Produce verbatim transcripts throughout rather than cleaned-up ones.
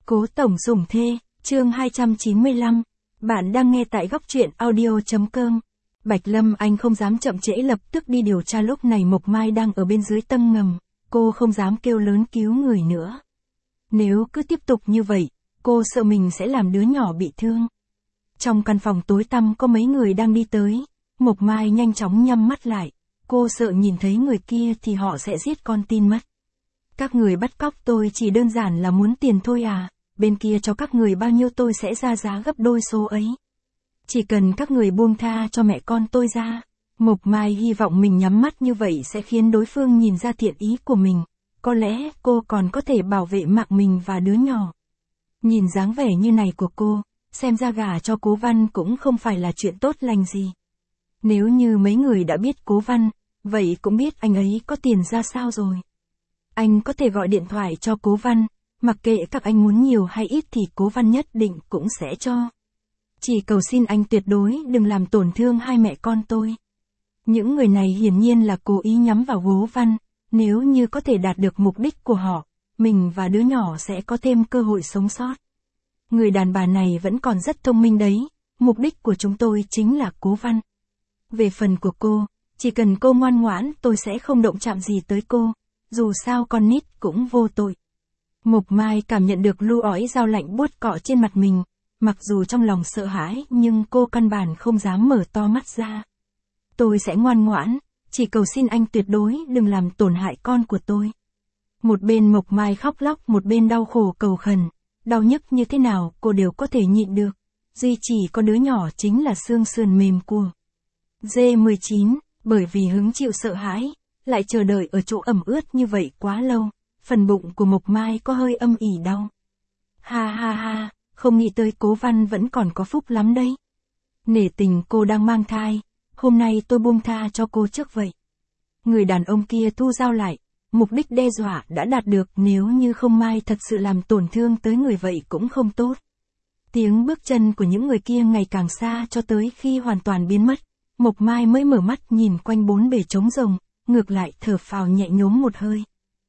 Cố tổng dùng thê, chương hai trăm chín mươi lăm. Bạn đang nghe tại góc truyện audio.com. Bạch Lâm Anh không dám chậm trễ, lập tức đi điều tra. Lúc này Mộc Mai đang ở bên dưới tầng ngầm, cô không dám kêu lớn cứu người nữa. Nếu cứ tiếp tục như vậy, cô sợ mình sẽ làm đứa nhỏ bị thương. Trong căn phòng tối tăm có mấy người đang đi tới, Mộc Mai nhanh chóng nhắm mắt lại, cô sợ nhìn thấy người kia thì họ sẽ giết con tin mất. Các người bắt cóc tôi chỉ đơn giản là muốn tiền thôi à, bên kia cho các người bao nhiêu tôi sẽ ra giá gấp đôi số ấy. Chỉ cần các người buông tha cho mẹ con tôi ra. Mộc Mai hy vọng mình nhắm mắt như vậy sẽ khiến đối phương nhìn ra thiện ý của mình, có lẽ cô còn có thể bảo vệ mạng mình và đứa nhỏ. Nhìn dáng vẻ như này của cô, xem ra gả cho Cố Văn cũng không phải là chuyện tốt lành gì. Nếu như mấy người đã biết Cố Văn, vậy cũng biết anh ấy có tiền ra sao rồi. Anh có thể gọi điện thoại cho Cố Văn, mặc kệ các anh muốn nhiều hay ít thì Cố Văn nhất định cũng sẽ cho. Chỉ cầu xin anh tuyệt đối đừng làm tổn thương hai mẹ con tôi. Những người này hiển nhiên là cố ý nhắm vào Cố Văn, nếu như có thể đạt được mục đích của họ, mình và đứa nhỏ sẽ có thêm cơ hội sống sót. Người đàn bà này vẫn còn rất thông minh đấy, mục đích của chúng tôi chính là Cố Văn. Về phần của cô, chỉ cần cô ngoan ngoãn tôi sẽ không động chạm gì tới cô, dù sao con nít cũng vô tội. Mộc Mai cảm nhận được lu ói dao lạnh buốt cọ trên mặt mình, mặc dù trong lòng sợ hãi nhưng cô căn bản không dám mở to mắt ra. Tôi sẽ ngoan ngoãn, chỉ cầu xin anh tuyệt đối đừng làm tổn hại con của tôi. Một bên Mộc Mai khóc lóc, một bên đau khổ cầu khẩn, đau nhức như thế nào cô đều có thể nhịn được, duy chỉ có đứa nhỏ chính là xương sườn mềm của. D mười chín, bởi vì hứng chịu sợ hãi, lại chờ đợi ở chỗ ẩm ướt như vậy quá lâu, phần bụng của Mộc Mai có hơi âm ỉ đau. Ha ha ha, không nghĩ tới Cố Văn vẫn còn có phúc lắm đấy. Nể tình cô đang mang thai, hôm nay tôi buông tha cho cô trước vậy. Người đàn ông kia thu dao lại, mục đích đe dọa đã đạt được, nếu như không Mai thật sự làm tổn thương tới người vậy cũng không tốt. Tiếng bước chân của những người kia ngày càng xa cho tới khi hoàn toàn biến mất, Mộc Mai mới mở mắt nhìn quanh bốn bề trống rỗng, ngược lại thở phào nhẹ nhõm một hơi.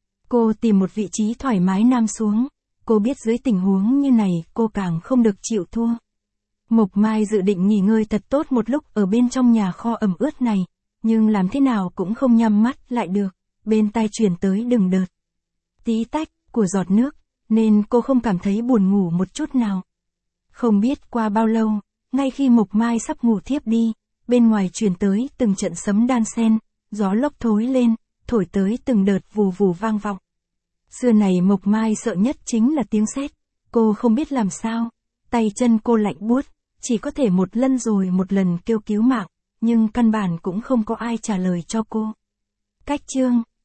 Cô tìm một vị trí thoải mái nằm xuống, cô biết dưới tình huống như này cô càng không được chịu thua. Mộc Mai dự định nghỉ ngơi thật tốt một lúc ở bên trong nhà kho ẩm ướt này, nhưng làm thế nào cũng không nhắm mắt lại được, bên tai truyền tới từng đợt tí tách của giọt nước, nên cô không cảm thấy buồn ngủ một chút nào. Không biết qua bao lâu, ngay khi Mộc Mai sắp ngủ thiếp đi, bên ngoài truyền tới từng trận sấm đan xen, gió lốc thổi lên, thổi tới từng đợt vù vù vang vọng. Xưa này Mộc Mai sợ nhất chính là tiếng sét, cô không biết làm sao, tay chân cô lạnh buốt, chỉ có thể một lần rồi một lần kêu cứu mạng, nhưng căn bản cũng không có ai trả lời cho cô. Cách chương